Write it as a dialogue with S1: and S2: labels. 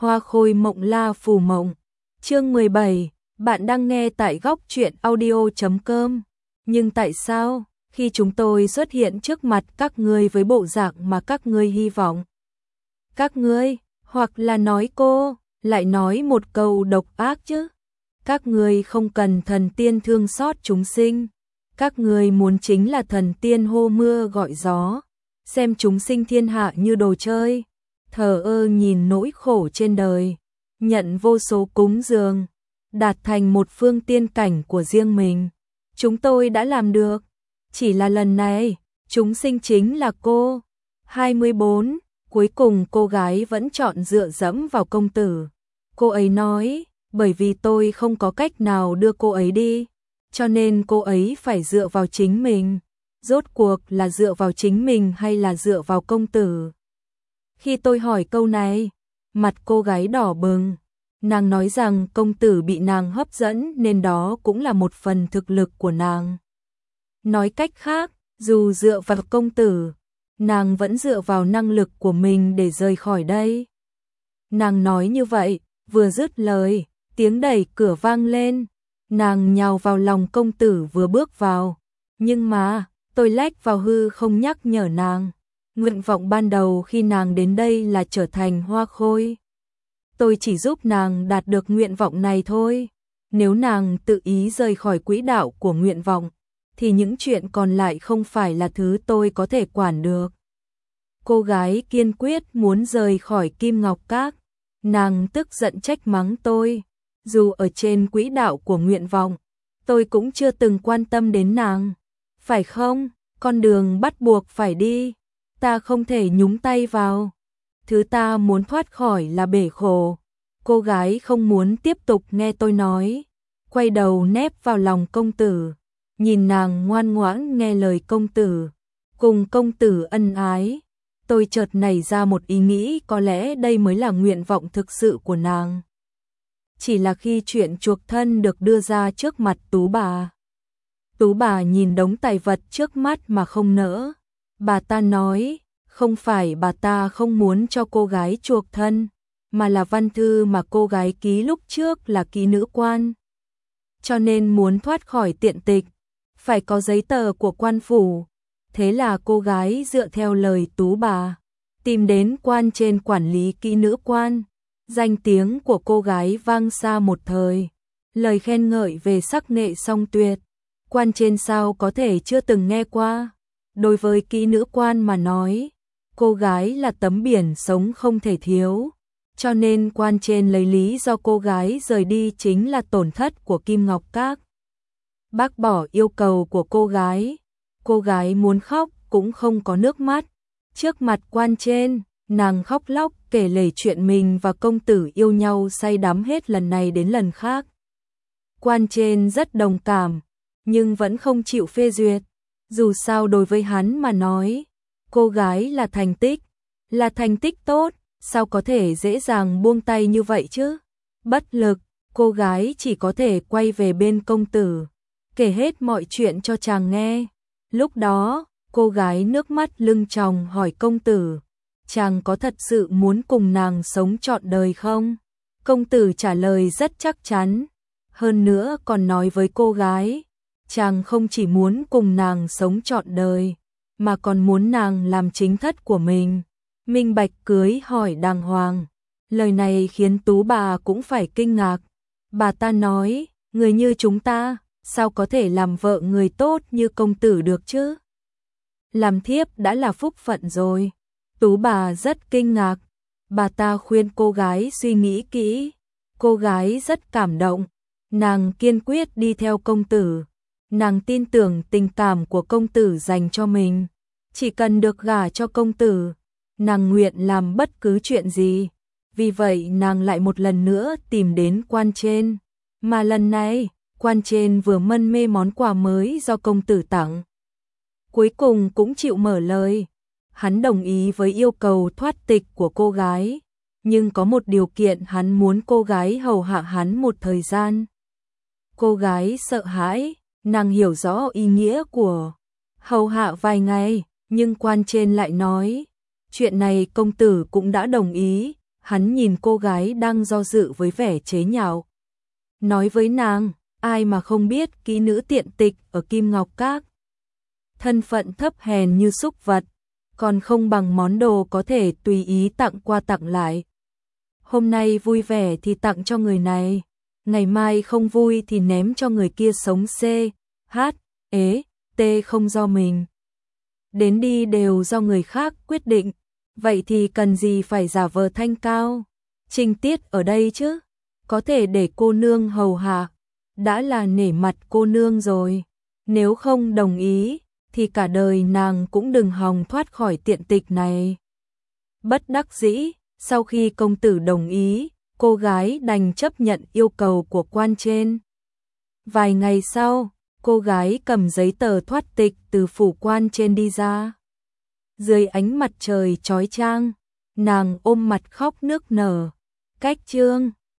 S1: Hoa khôi mộng la phù mộng. Chương 17, bạn đang nghe tại góc truyện audio.com. Nhưng tại sao, khi chúng tôi xuất hiện trước mặt các ngươi với bộ dạng mà các ngươi hy vọng? Các ngươi, hoặc là nói cô, lại nói một câu độc ác chứ? Các ngươi không cần thần tiên thương xót chúng sinh. Các ngươi muốn chính là thần tiên hô mưa gọi gió, xem chúng sinh thiên hạ như đồ chơi, thờ ơ nhìn nỗi khổ trên đời, nhận vô số cúng dường, đạt thành một phương tiên cảnh của riêng mình. Chúng tôi đã làm được, chỉ là lần này, chúng sinh chính là cô. 24, cuối cùng cô gái vẫn chọn dựa dẫm vào công tử. Cô ấy nói, bởi vì tôi không có cách nào đưa cô ấy đi, cho nên cô ấy phải dựa vào chính mình. Rốt cuộc là dựa vào chính mình hay là dựa vào công tử? Khi tôi hỏi câu này, mặt cô gái đỏ bừng. Nàng nói rằng công tử bị nàng hấp dẫn nên đó cũng là một phần thực lực của nàng. Nói cách khác, dù dựa vào công tử, nàng vẫn dựa vào năng lực của mình để rời khỏi đây. Nàng nói như vậy, vừa dứt lời, tiếng đẩy cửa vang lên. Nàng nhào vào lòng công tử vừa bước vào. Nhưng mà, tôi lách vào hư không nhắc nhở nàng. Nguyện vọng ban đầu khi nàng đến đây là trở thành hoa khôi. Tôi chỉ giúp nàng đạt được nguyện vọng này thôi. Nếu nàng tự ý rời khỏi quỹ đạo của nguyện vọng, thì những chuyện còn lại không phải là thứ tôi có thể quản được. Cô gái kiên quyết muốn rời khỏi Kim Ngọc Các. Nàng tức giận trách mắng tôi. Dù ở trên quỹ đạo của nguyện vọng, tôi cũng chưa từng quan tâm đến nàng. Phải không? Con đường bắt buộc phải đi. Ta không thể nhúng tay vào. Thứ ta muốn thoát khỏi là bể khổ. Cô gái không muốn tiếp tục nghe tôi nói. Quay đầu nép vào lòng công tử. Nhìn nàng ngoan ngoãn nghe lời công tử. Cùng công tử ân ái. Tôi chợt nảy ra một ý nghĩ, có lẽ đây mới là nguyện vọng thực sự của nàng. Chỉ là khi chuyện chuộc thân được đưa ra trước mặt Tú bà. Tú bà nhìn đống tài vật trước mắt mà không nỡ. Bà ta nói, không phải bà ta không muốn cho cô gái chuộc thân, mà là văn thư mà cô gái ký lúc trước là ký nữ quan. Cho nên muốn thoát khỏi tiện tịch, phải có giấy tờ của quan phủ. Thế là cô gái dựa theo lời Tú bà, tìm đến quan trên quản lý kỹ nữ quan. Danh tiếng của cô gái vang xa một thời, lời khen ngợi về sắc nghệ song tuyệt. Quan trên sao có thể chưa từng nghe qua. Đối với kỹ nữ quan mà nói, cô gái là tấm biển sống không thể thiếu. Cho nên quan trên lấy lý do cô gái rời đi chính là tổn thất của Kim Ngọc Các. Bác bỏ yêu cầu của cô gái muốn khóc cũng không có nước mắt. Trước mặt quan trên, nàng khóc lóc kể lể chuyện mình và công tử yêu nhau say đắm hết lần này đến lần khác. Quan trên rất đồng cảm, nhưng vẫn không chịu phê duyệt. Dù sao đối với hắn mà nói, cô gái là thành tích tốt, sao có thể dễ dàng buông tay như vậy chứ? Bất lực, cô gái chỉ có thể quay về bên công tử, kể hết mọi chuyện cho chàng nghe. Lúc đó, cô gái nước mắt lưng tròng hỏi công tử, chàng có thật sự muốn cùng nàng sống trọn đời không? Công tử trả lời rất chắc chắn, hơn nữa còn nói với cô gái, chàng không chỉ muốn cùng nàng sống trọn đời, mà còn muốn nàng làm chính thất của mình, minh bạch cưới hỏi đàng hoàng. Lời này khiến Tú bà cũng phải kinh ngạc. Bà ta nói, người như chúng ta, sao có thể làm vợ người tốt như công tử được chứ? Làm thiếp đã là phúc phận rồi. Tú bà rất kinh ngạc. Bà ta khuyên cô gái suy nghĩ kỹ. Cô gái rất cảm động. Nàng kiên quyết đi theo công tử. Nàng tin tưởng tình cảm của công tử dành cho mình. Chỉ cần được gả cho công tử, nàng nguyện làm bất cứ chuyện gì. Vì vậy nàng lại một lần nữa tìm đến quan trên. Mà lần này, quan trên vừa mân mê món quà mới do công tử tặng. Cuối cùng cũng chịu mở lời. Hắn đồng ý với yêu cầu thoát tịch của cô gái. Nhưng có một điều kiện, hắn muốn cô gái hầu hạ hắn một thời gian. Cô gái sợ hãi, nàng hiểu rõ ý nghĩa của hầu hạ vài ngày. Nhưng quan trên lại nói, chuyện này công tử cũng đã đồng ý, Hắn nhìn cô gái đang do dự với vẻ chế nhạo. Nói với nàng, ai mà không biết kỹ nữ tiện tịch ở Kim Ngọc Các. Thân phận thấp hèn như súc vật, còn không bằng món đồ có thể tùy ý tặng qua tặng lại. Hôm nay vui vẻ thì tặng cho người này, ngày mai không vui thì ném cho người kia sống C, H, ế, T không do mình. Đến đi đều do người khác quyết định, vậy thì cần gì phải giả vờ thanh cao, trinh tiết ở đây chứ, có thể để cô nương hầu hạ, đã là nể mặt cô nương rồi, nếu không đồng ý, thì cả đời nàng cũng đừng hòng thoát khỏi tiện tịch này. Bất đắc dĩ, sau khi công tử đồng ý, cô gái đành chấp nhận yêu cầu của quan trên. Vài ngày sau, cô gái cầm giấy tờ thoát tịch từ phủ quan trên đi ra. Dưới ánh mặt trời chói chang, nàng ôm mặt khóc nức nở. Cách chương